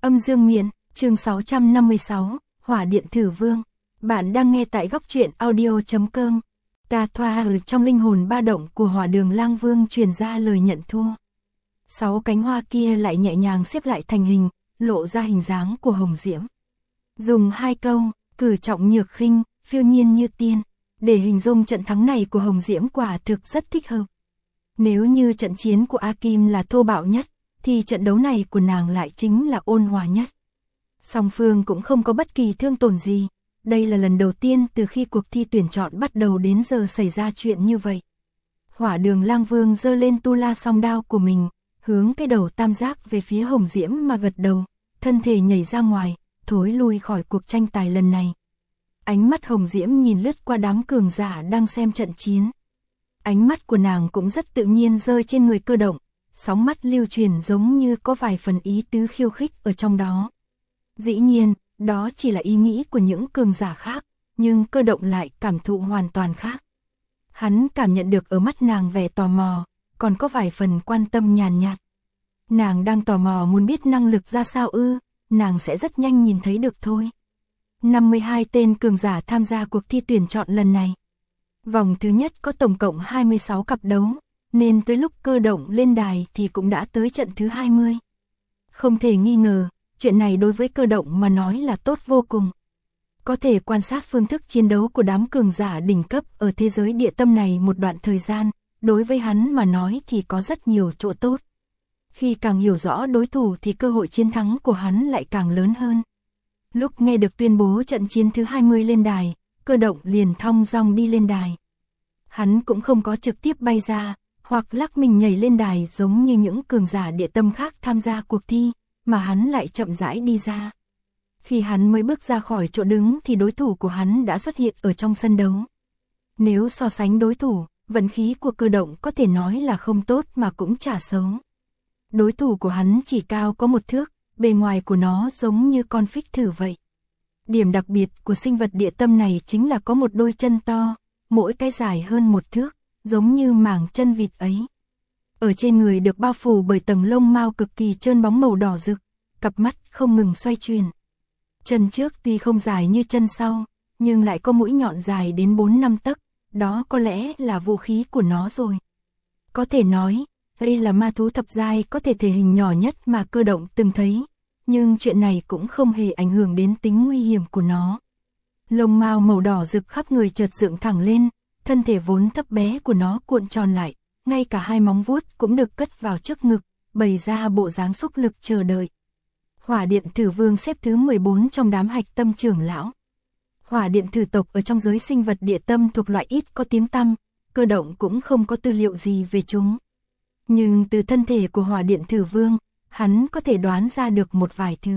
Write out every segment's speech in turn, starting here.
Âm Dương Miện, chương 656, Hỏa Điện Thử Vương. Bạn đang nghe tại góc truyện audio.com. Ta thoa ở trong linh hồn ba động của Hỏa Đường Lang Vương truyền ra lời nhận thua. 6 cánh hoa kia lại nhẹ nhàng xếp lại thành hình, lộ ra hình dáng của Hồng Diễm. Dùng 2 câu, cử trọng nhược khinh, phiêu nhiên như tiên, để hình dung trận thắng này của Hồng Diễm quả thực rất thích hợp. Nếu như trận chiến của A Kim là thô bạo nhất, thì trận đấu này của nàng lại chính là ôn hòa nhất. Song phương cũng không có bất kỳ thương tổn gì, đây là lần đầu tiên từ khi cuộc thi tuyển chọn bắt đầu đến giờ xảy ra chuyện như vậy. Hỏa Đường Lang Vương giơ lên tu la song đao của mình, hướng cái đầu tam giác về phía Hồng Diễm mà gật đầu, thân thể nhảy ra ngoài, thối lui khỏi cuộc tranh tài lần này. Ánh mắt Hồng Diễm nhìn lướt qua đám cường giả đang xem trận chiến. Ánh mắt của nàng cũng rất tự nhiên rơi trên người Cơ Động, sóng mắt lưu truyền giống như có vài phần ý tứ khiêu khích ở trong đó. Dĩ nhiên, đó chỉ là ý nghĩ của những cường giả khác, nhưng Cơ Động lại cảm thụ hoàn toàn khác. Hắn cảm nhận được ở mắt nàng vẻ tò mò, còn có vài phần quan tâm nhàn nhạt. Nàng đang tò mò muốn biết năng lực ra sao ư, nàng sẽ rất nhanh nhìn thấy được thôi. 52 tên cường giả tham gia cuộc thi tuyển chọn lần này. Vòng thứ nhất có tổng cộng 26 cặp đấu, nên tới lúc Cơ Động lên đài thì cũng đã tới trận thứ 20. Không thể nghi ngờ, chuyện này đối với Cơ Động mà nói là tốt vô cùng. Có thể quan sát phương thức chiến đấu của đám cường giả đỉnh cấp ở thế giới địa tâm này một đoạn thời gian, đối với hắn mà nói thì có rất nhiều chỗ tốt. Khi càng hiểu rõ đối thủ thì cơ hội chiến thắng của hắn lại càng lớn hơn. Lúc nghe được tuyên bố trận chiến thứ 20 lên đài, Cơ Động liền thong dong đi lên đài. Hắn cũng không có trực tiếp bay ra, hoặc lắc mình nhảy lên đài giống như những cường giả địa tâm khác tham gia cuộc thi, mà hắn lại chậm rãi đi ra. Khi hắn mới bước ra khỏi chỗ đứng thì đối thủ của hắn đã xuất hiện ở trong sân đấu. Nếu so sánh đối thủ, vận khí của Cơ Động có thể nói là không tốt mà cũng chả xấu. Đối thủ của hắn chỉ cao có 1 thước, bề ngoài của nó giống như con phích thử vậy. Điểm đặc biệt của sinh vật địa tâm này chính là có một đôi chân to, mỗi cái dài hơn 1 thước, giống như màng chân vịt ấy. Ở trên người được bao phủ bởi tầng lông mao cực kỳ trơn bóng màu đỏ rực, cặp mắt không ngừng xoay chuyển. Chân trước tuy không dài như chân sau, nhưng lại có mũi nhọn dài đến 4-5 tấc, đó có lẽ là vũ khí của nó rồi. Có thể nói, đây là ma thú thập giai có thể thể hình nhỏ nhất mà Cơ Động từng thấy, nhưng chuyện này cũng không hề ảnh hưởng đến tính nguy hiểm của nó. Lông mao màu đỏ rực khắp người chợt dựng thẳng lên, thân thể vốn thấp bé của nó cuộn tròn lại, ngay cả 2 móng vuốt cũng được cất vào trước ngực, bày ra bộ dáng xúc lực chờ đợi. Hỏa Điện Thử Vương xếp thứ 14 trong đám hạch tâm trưởng lão. Hỏa Điện Thử tộc ở trong giới sinh vật địa tâm thuộc loại ít có tiếng tăm, Cơ Động cũng không có tư liệu gì về chúng. Nhưng từ thân thể của Hỏa Điện Thử Vương, hắn có thể đoán ra được một vài thứ.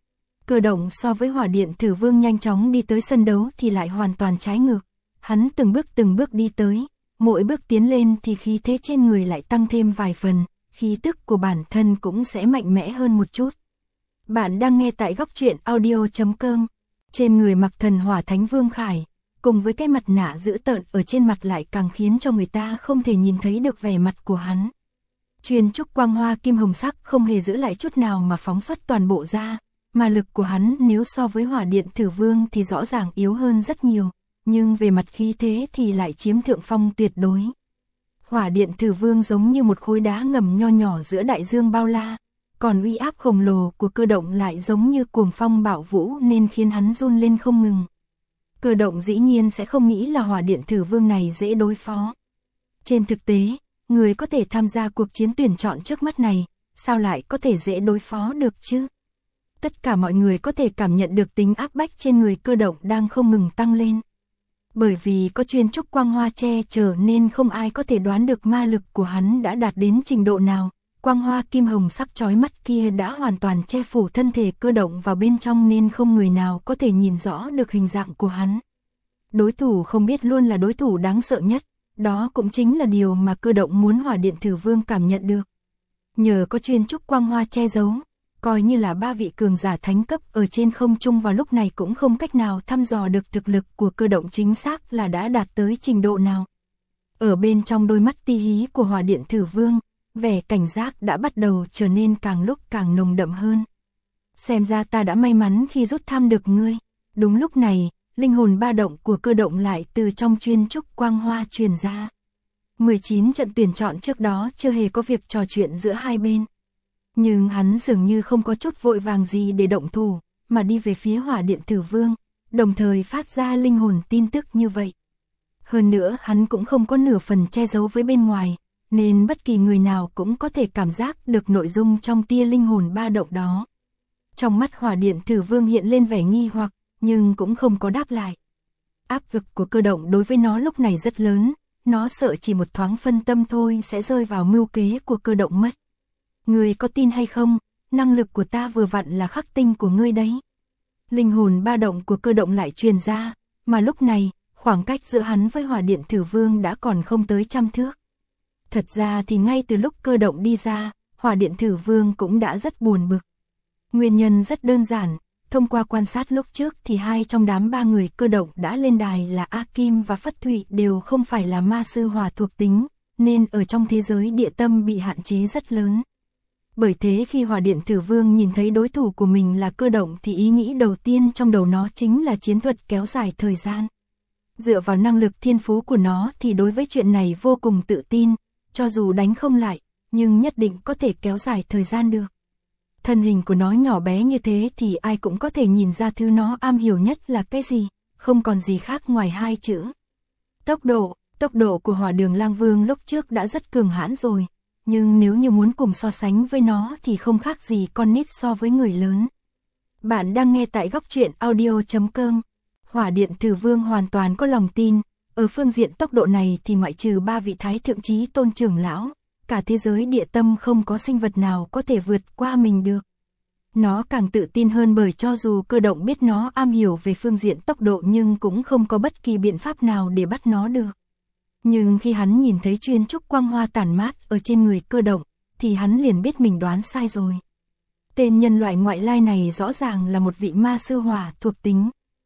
Cơ Động so với Hỏa Điện Thử Vương nhanh chóng đi tới sân đấu thì lại hoàn toàn trái ngược. Hắn từng bước đi tới, mỗi bước tiến lên thì khí thế trên người lại tăng thêm vài phần, khí tức của bản thân cũng sẽ mạnh mẽ hơn một chút. Bạn đang nghe tại góc truyện audio.com. Trên người mặc thần hỏa thánh vương khải, cùng với cái mặt nạ dữ tợn ở trên mặt lại càng khiến cho người ta không thể nhìn thấy được vẻ mặt của hắn. Chuyên trúc quang hoa kim hồng sắc không hề giữ lại chút nào mà phóng xuất toàn bộ ra, mà lực của hắn nếu so với Hỏa Điện Thử Vương thì rõ ràng yếu hơn rất nhiều, nhưng về mặt khí thế thì lại chiếm thượng phong tuyệt đối. Hỏa Điện Thử Vương giống như một khối đá ngầm nho nhỏ giữa đại dương bao la, còn uy áp khổng lồ của Cơ Động lại giống như cuồng phong bạo vũ nên khiến hắn run lên không ngừng. Cơ Động dĩ nhiên sẽ không nghĩ là Hỏa Điện Thử Vương này dễ đối phó. Trên thực tế, người có thể tham gia cuộc chiến tuyển chọn trước mắt này, sao lại có thể dễ đối phó được chứ? Tất cả mọi người có thể cảm nhận được tính áp bách trên người Cơ Động đang không ngừng tăng lên. Bởi vì có chuyên trúc quang hoa che chở nên không ai có thể đoán được ma lực của hắn đã đạt đến trình độ nào. Quang hoa kim hồng sắc chói mắt kia đã hoàn toàn che phủ thân thể Cơ Động vào bên trong nên không người nào có thể nhìn rõ được hình dạng của hắn. Đối thủ không biết luôn là đối thủ đáng sợ nhất, đó cũng chính là điều mà Cơ Động muốn Hỏa Điện Thử Vương cảm nhận được. Nhờ có chuyên trúc quang hoa che giấu, coi như là 3 vị cường giả thánh cấp ở trên không trung vào lúc này cũng không cách nào thăm dò được thực lực của Cơ Động chính xác là đã đạt tới trình độ nào. Ở bên trong đôi mắt ti hí của Hỏa Điện Thử Vương, vẻ cảnh giác đã bắt đầu trở nên càng lúc càng nồng đậm hơn. xem ra ta đã may mắn khi rút thăm được ngươi. Đúng lúc này, linh hồn ba động của Cơ Động lại từ trong chuyên trúc quang hoa truyền ra. 19 trận tuyển chọn trước đó chưa hề có việc trò chuyện giữa hai bên. Nhưng hắn dường như không có chút vội vàng gì để động thủ, mà đi về phía Hỏa Điện Tử Vương, đồng thời phát ra linh hồn tin tức như vậy. Hơn nữa hắn cũng không có nửa phần che giấu với bên ngoài, nên bất kỳ người nào cũng có thể cảm giác được nội dung trong tia linh hồn ba động đó. Trong mắt Hỏa Điện Tử Vương hiện lên vẻ nghi hoặc, nhưng cũng không có đáp lại. Áp lực của Cơ Động đối với nó lúc này rất lớn, nó sợ chỉ một thoáng phân tâm thôi sẽ rơi vào mưu kế của Cơ Động mất. Ngươi có tin hay không, năng lực của ta vừa vặn là khắc tinh của ngươi đấy. Linh hồn ba động của Cơ Động lại truyền ra, mà lúc này, khoảng cách giữa hắn với Hỏa Điện Tử Vương đã còn không tới 100 thước. Thật ra thì ngay từ lúc Cơ Động đi ra, Hỏa Điện Tử Vương cũng đã rất buồn bực. Nguyên nhân rất đơn giản, thông qua quan sát lúc trước thì hai trong đám ba người Cơ Động đã lên đài là A Kim và Phất Thụy đều không phải là ma sư hỏa thuộc tính, nên ở trong thế giới địa tâm bị hạn chế rất lớn. Bởi thế khi Hỏa Điện Tử Vương nhìn thấy đối thủ của mình là Cơ Động thì ý nghĩ đầu tiên trong đầu nó chính là chiến thuật kéo dài thời gian. Dựa vào năng lực thiên phú của nó thì đối với chuyện này vô cùng tự tin, cho dù đánh không lại, nhưng nhất định có thể kéo dài thời gian được. Thân hình của nó nhỏ bé như thế thì ai cũng có thể nhìn ra thứ nó am hiểu nhất là cái gì, không còn gì khác ngoài hai chữ. Tốc độ của Hỏa Đường Lang Vương lúc trước đã rất cường hãn rồi, nhưng nếu như muốn cùng so sánh với nó thì không khác gì con nít so với người lớn. Bạn đang nghe tại góc truyện audio.com. Hỏa Điện Tử Vương hoàn toàn có lòng tin, ở phương diện tốc độ này thì ngoại trừ ba vị thái thượng chí tôn trưởng lão, cả thế giới địa tâm không có sinh vật nào có thể vượt qua mình được. Nó càng tự tin hơn bởi cho dù Cơ Động biết nó am hiểu về phương diện tốc độ nhưng cũng không có bất kỳ biện pháp nào để bắt nó được. Nhưng khi hắn nhìn thấy chuyên trúc quang hoa tản mát ở trên người Cơ Động, thì hắn liền biết mình đoán sai rồi. Tên nhân loại ngoại lai này rõ ràng là một vị ma sư hỏa thuộc tính.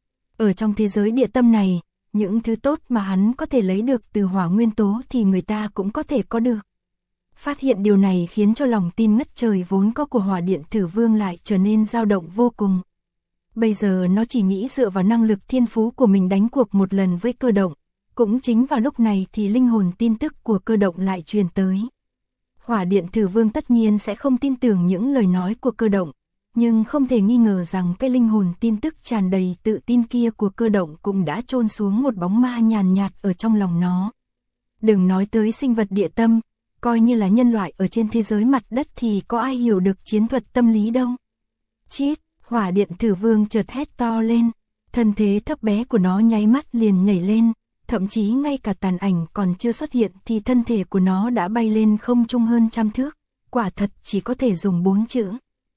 Ở trong thế giới địa tâm này, những thứ tốt mà hắn có thể lấy được từ hỏa nguyên tố thì người ta cũng có thể có được. Phát hiện điều này khiến cho lòng tin ngất trời vốn có của Hỏa Điện Tử Vương lại trở nên dao động vô cùng. Bây giờ nó chỉ nghĩ dựa vào năng lực thiên phú của mình đánh cuộc một lần với Cơ Động. Cũng chính vào lúc này thì linh hồn tin tức của Cơ Động lại truyền tới. Hỏa Điện Tử Vương tất nhiên sẽ không tin tưởng những lời nói của Cơ Động, nhưng không thể nghi ngờ rằng cái linh hồn tin tức tràn đầy tự tin kia của Cơ Động cũng đã chôn xuống một bóng ma nhàn nhạt ở trong lòng nó. Đừng nói tới sinh vật địa tâm, coi như là nhân loại ở trên thế giới mặt đất thì có ai hiểu được chiến thuật tâm lý đâu. Chít, Hỏa Điện Tử Vương chợt hét to lên, thân thế thấp bé của nó nháy mắt liền nhảy lên, thậm chí ngay cả tàn ảnh còn chưa xuất hiện thì thân thể của nó đã bay lên không trung hơn 100 thước, quả thật chỉ có thể dùng 4 chữ.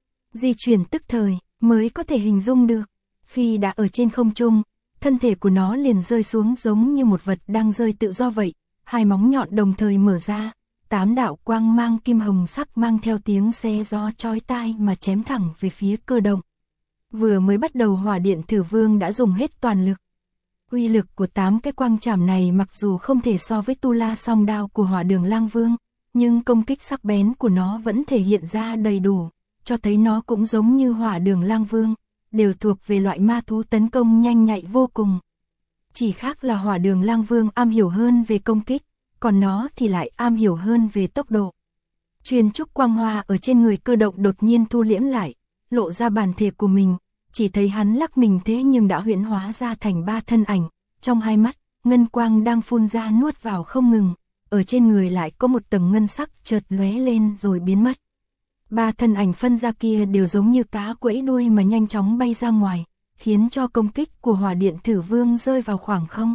Di chuyển tức thời, mới có thể hình dung được. Khi đã ở trên không trung, thân thể của nó liền rơi xuống giống như một vật đang rơi tự do vậy, hai móng nhọn đồng thời mở ra, 8 đạo quang mang kim hồng sắc mang theo tiếng xe gió chói tai mà chém thẳng về phía Cơ Động. Vừa mới bắt đầu Hỏa Điện Tử Vương đã dùng hết toàn lực. Uy lực của 8 cái quang chảm này mặc dù không thể so với tu la song đao của Hỏa Đường Lang Vương, nhưng công kích sắc bén của nó vẫn thể hiện ra đầy đủ, cho thấy nó cũng giống như Hỏa Đường Lang Vương, đều thuộc về loại ma thú tấn công nhanh nhạy vô cùng. Chỉ khác là Hỏa Đường Lang Vương am hiểu hơn về công kích, còn nó thì lại am hiểu hơn về tốc độ. Chuyên trúc quang hoa ở trên người Cơ Động đột nhiên thu liễm lại, lộ ra bản thể của mình, chỉ thấy hắn lắc mình thế nhưng đã huyễn hóa ra thành 3 thân ảnh, trong hai mắt, ngân quang đang phun ra nuốt vào không ngừng, ở trên người lại có một tầng ngân sắc chợt lóe lên rồi biến mất. 3 thân ảnh phân ra kia đều giống như cá quẫy đuôi mà nhanh chóng bay ra ngoài, khiến cho công kích của Hỏa Điện Tử Vương rơi vào khoảng không.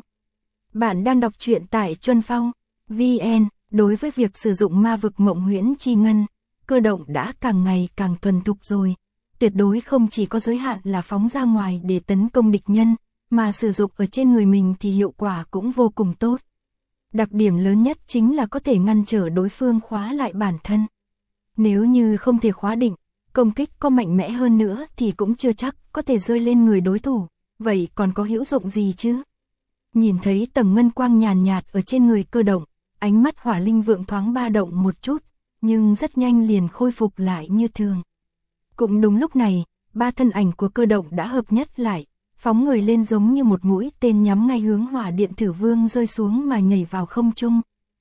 Bạn đang đọc truyện tại Chuân Phong VN. Đối với việc sử dụng ma vực mộng huyễn chi ngân, Cơ Động đã càng ngày càng thuần thục rồi. Tuyệt đối không chỉ có giới hạn là phóng ra ngoài để tấn công địch nhân, mà sử dụng ở trên người mình thì hiệu quả cũng vô cùng tốt. Đặc điểm lớn nhất chính là có thể ngăn trở đối phương khóa lại bản thân. Nếu như không thể khóa định, công kích có mạnh mẽ hơn nữa thì cũng chưa chắc có thể rơi lên người đối thủ, vậy còn có hữu dụng gì chứ? Nhìn thấy tầng ngân quang nhàn nhạt ở trên người Cơ Động, ánh mắt Hỏa Linh Vượng thoáng ba động một chút, nhưng rất nhanh liền khôi phục lại như thường. Cũng đúng lúc này, ba thân ảnh của Cơ Động đã hợp nhất lại, phóng người lên giống như một mũi tên nhắm ngay hướng Hỏa Điện Thử Vương rơi xuống mà nhảy vào không trung.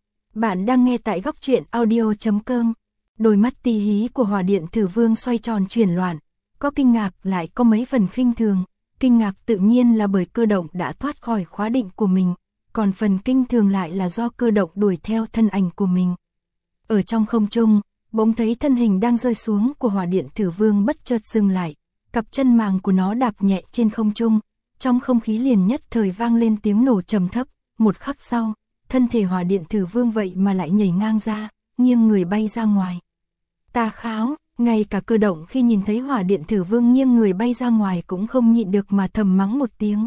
Bạn đang nghe tại góc truyện audio.com. Đôi mắt tí hí của Hỏa Điện Thử Vương xoay tròn chuyển loạn, có kinh ngạc lại có mấy phần khinh thường. Kinh ngạc tự nhiên là bởi Cơ Động đã thoát khỏi khóa định của mình, còn phần kinh thường lại là do Cơ Động đuổi theo thân ảnh của mình. Ở trong không trung, bỗng thấy thân hình đang rơi xuống của Hỏa Điện Thử Vương bất chợt dừng lại, cặp chân màng của nó đạp nhẹ trên không trung, trong không khí liền nhất thời vang lên tiếng nổ trầm thấp, một khắc sau, thân thể Hỏa Điện Thử Vương vậy mà lại nhảy ngang ra, nghiêng người bay ra ngoài. Ta kháo, ngay cả Cơ Động khi nhìn thấy Hỏa Điện Thử Vương nghiêng người bay ra ngoài cũng không nhịn được mà thầm mắng một tiếng.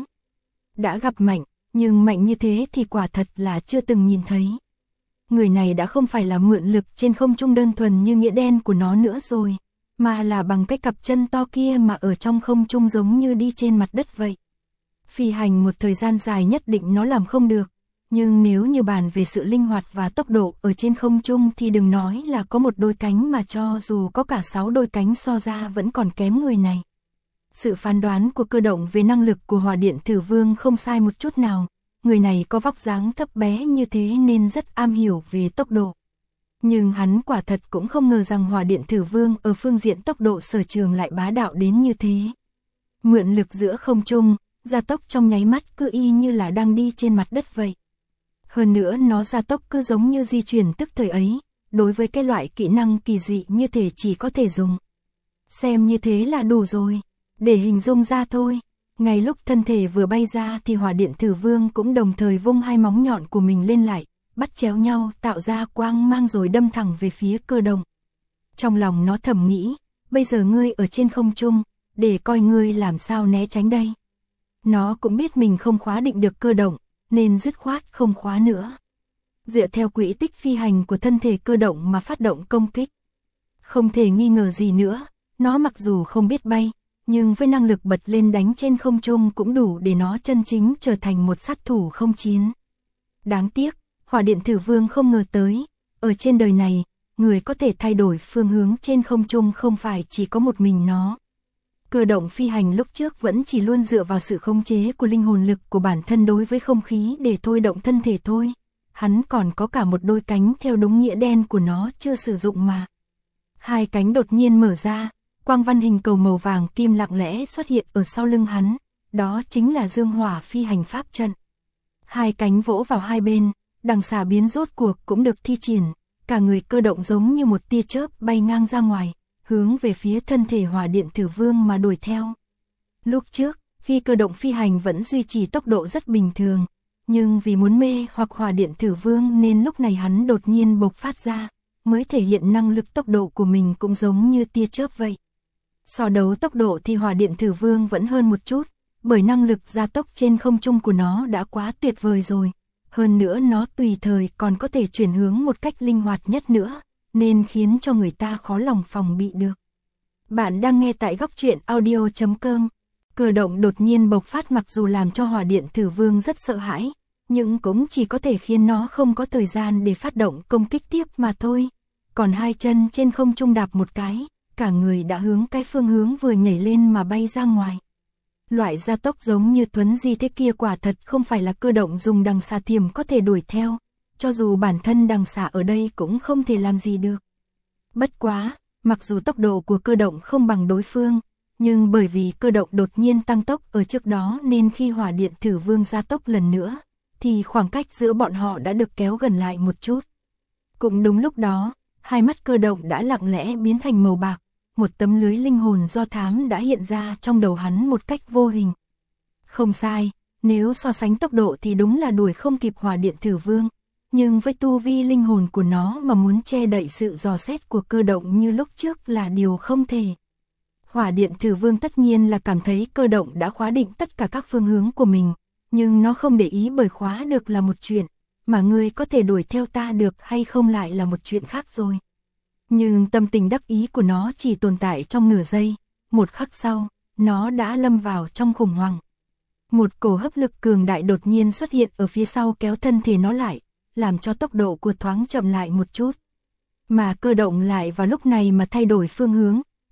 Đã gặp mạnh, nhưng mạnh như thế thì quả thật là chưa từng nhìn thấy. Người này đã không phải là mượn lực trên không trung đơn thuần như nghĩa đen của nó nữa rồi, mà là bằng cái cặp chân to kia mà ở trong không trung giống như đi trên mặt đất vậy. Phi hành một thời gian dài nhất định nó làm không được, nhưng nếu như bàn về sự linh hoạt và tốc độ ở trên không trung thì đừng nói là có một đôi cánh mà cho dù có cả 6 đôi cánh so ra vẫn còn kém người này. Sự phán đoán của Cơ Động về năng lực của Hỏa Điện Thử Vương không sai một chút nào. Người này có vóc dáng thấp bé như thế nên rất am hiểu về tốc độ. Nhưng hắn quả thật cũng không ngờ rằng Hỏa Điện Thử Vương ở phương diện tốc độ sở trường lại bá đạo đến như thế. Mượn lực giữa không trung, gia tốc trong nháy mắt cứ y như là đang đi trên mặt đất vậy. Hơn nữa nó gia tốc cứ giống như di chuyển tức thời ấy, đối với cái loại kỹ năng kỳ dị như thể chỉ có thể dùng. Xem như thế là đủ rồi, để hình dung ra thôi. Ngay lúc thân thể vừa bay ra thì Hỏa Điện Thử Vương cũng đồng thời vung hai móng nhọn của mình lên lại, bắt chéo nhau tạo ra quang mang rồi đâm thẳng về phía Cơ Động. Trong lòng nó thầm nghĩ, bây giờ ngươi ở trên không trung, để coi ngươi làm sao né tránh đây. Nó cũng biết mình không khóa định được Cơ Động, nên dứt khoát không khóa nữa. Dựa theo quỹ tích phi hành của thân thể Cơ Động mà phát động công kích. Không thể nghi ngờ gì nữa, nó mặc dù không biết bay, nhưng với năng lực bật lên đánh trên không trung cũng đủ để nó chân chính trở thành một sát thủ không chiến. Đáng tiếc, Hỏa Điện Thử Vương không ngờ tới, ở trên đời này, người có thể thay đổi phương hướng trên không trung không phải chỉ có một mình nó. Cơ Động phi hành lúc trước vẫn chỉ luôn dựa vào sự khống chế của linh hồn lực của bản thân đối với không khí để thôi động thân thể thôi. Hắn còn có cả một đôi cánh theo đúng nghĩa đen của nó chưa sử dụng mà. Hai cánh đột nhiên mở ra. Quang văn hình cầu màu vàng kim lặng lẽ xuất hiện ở sau lưng hắn, đó chính là Dương Hỏa phi hành pháp trận. Hai cánh vỗ vào hai bên, đằng xà biến rốt cuộc cũng được thi triển, cả người Cơ Động giống như một tia chớp bay ngang ra ngoài, hướng về phía thân thể Hỏa Điện Thử Vương mà đuổi theo. Lúc trước, khi Cơ Động phi hành vẫn duy trì tốc độ rất bình thường, nhưng vì muốn mê hoặc Hỏa Điện Thử Vương nên lúc này hắn đột nhiên bộc phát ra, mới thể hiện năng lực tốc độ của mình cũng giống như tia chớp vậy. So đấu tốc độ thì Hỏa Điện Thử Vương vẫn hơn một chút, bởi năng lực gia tốc trên không trung của nó đã quá tuyệt vời rồi. Hơn nữa nó tùy thời còn có thể chuyển hướng một cách linh hoạt nhất nữa, nên khiến cho người ta khó lòng phòng bị được. Bạn đang nghe tại góc truyện audio.com. Cơ Động đột nhiên bộc phát mặc dù làm cho Hỏa Điện Thử Vương rất sợ hãi, nhưng cũng chỉ có thể khiến nó không có thời gian để phát động công kích tiếp mà thôi. Còn hai chân trên không trung đạp một cái, cả người đã hướng cái phương hướng vừa nhảy lên mà bay ra ngoài. Loại gia tốc giống như thuấn di thế kia quả thật không phải là Cơ Động dùng đằng xà thiềm có thể đuổi theo, cho dù bản thân đằng xà ở đây cũng không thể làm gì được. Bất quá, mặc dù tốc độ của Cơ Động không bằng đối phương, nhưng bởi vì Cơ Động đột nhiên tăng tốc ở trước đó nên khi Hỏa Điện Thử Vương gia tốc lần nữa, thì khoảng cách giữa bọn họ đã được kéo gần lại một chút. Cũng đúng lúc đó, hai mắt Cơ Động đã lặng lẽ biến thành màu bạc. Một tấm lưới linh hồn do thám đã hiện ra trong đầu hắn một cách vô hình. Không sai, nếu so sánh tốc độ thì đúng là đuổi không kịp Hỏa Điện Thử Vương, nhưng với tu vi linh hồn của nó mà muốn che đậy sự dò xét của Cơ Động như lúc trước là điều không thể. Hỏa Điện Thử Vương tất nhiên là cảm thấy Cơ Động đã khóa định tất cả các phương hướng của mình, nhưng nó không để ý bởi khóa được là một chuyện, mà ngươi có thể đuổi theo ta được hay không lại là một chuyện khác rồi. Nhưng tâm tình đắc ý của nó chỉ tồn tại trong nửa giây, một khắc sau, nó đã lâm vào trong khủng hoảng. Một cổ hấp lực cường đại đột nhiên xuất hiện ở phía sau kéo thân thể nó lại, làm cho tốc độ của thoáng chậm lại một chút. Mà Cơ Động lại vào lúc này mà thay đổi phương hướng,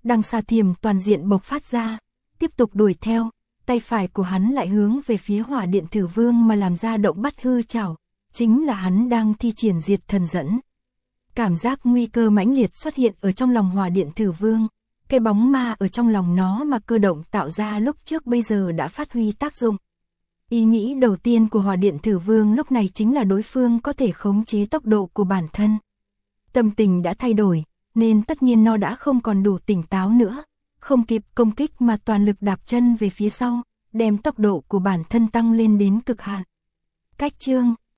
đằng xà thiềm toàn diện bộc phát ra, tiếp tục đuổi theo, tay phải của hắn lại hướng về phía hỏa điện thử vương mà làm ra động bắt hư trảo, chính là hắn đang thi triển diệt thần dẫn. Cảm giác nguy cơ mãnh liệt xuất hiện ở trong lòng hỏa điện thử vương, cái bóng ma ở trong lòng nó mà cơ động tạo ra lúc trước bây giờ đã phát huy tác dụng. Ý nghĩ đầu tiên của hỏa điện thử vương lúc này chính là đối phương có thể khống chế tốc độ của bản thân. Tâm tình đã thay đổi, nên tất nhiên nó đã không còn đủ tỉnh táo nữa, không kịp công kích mà toàn lực đạp chân về phía sau, đem tốc độ của bản thân tăng lên đến cực hạn. Cách chương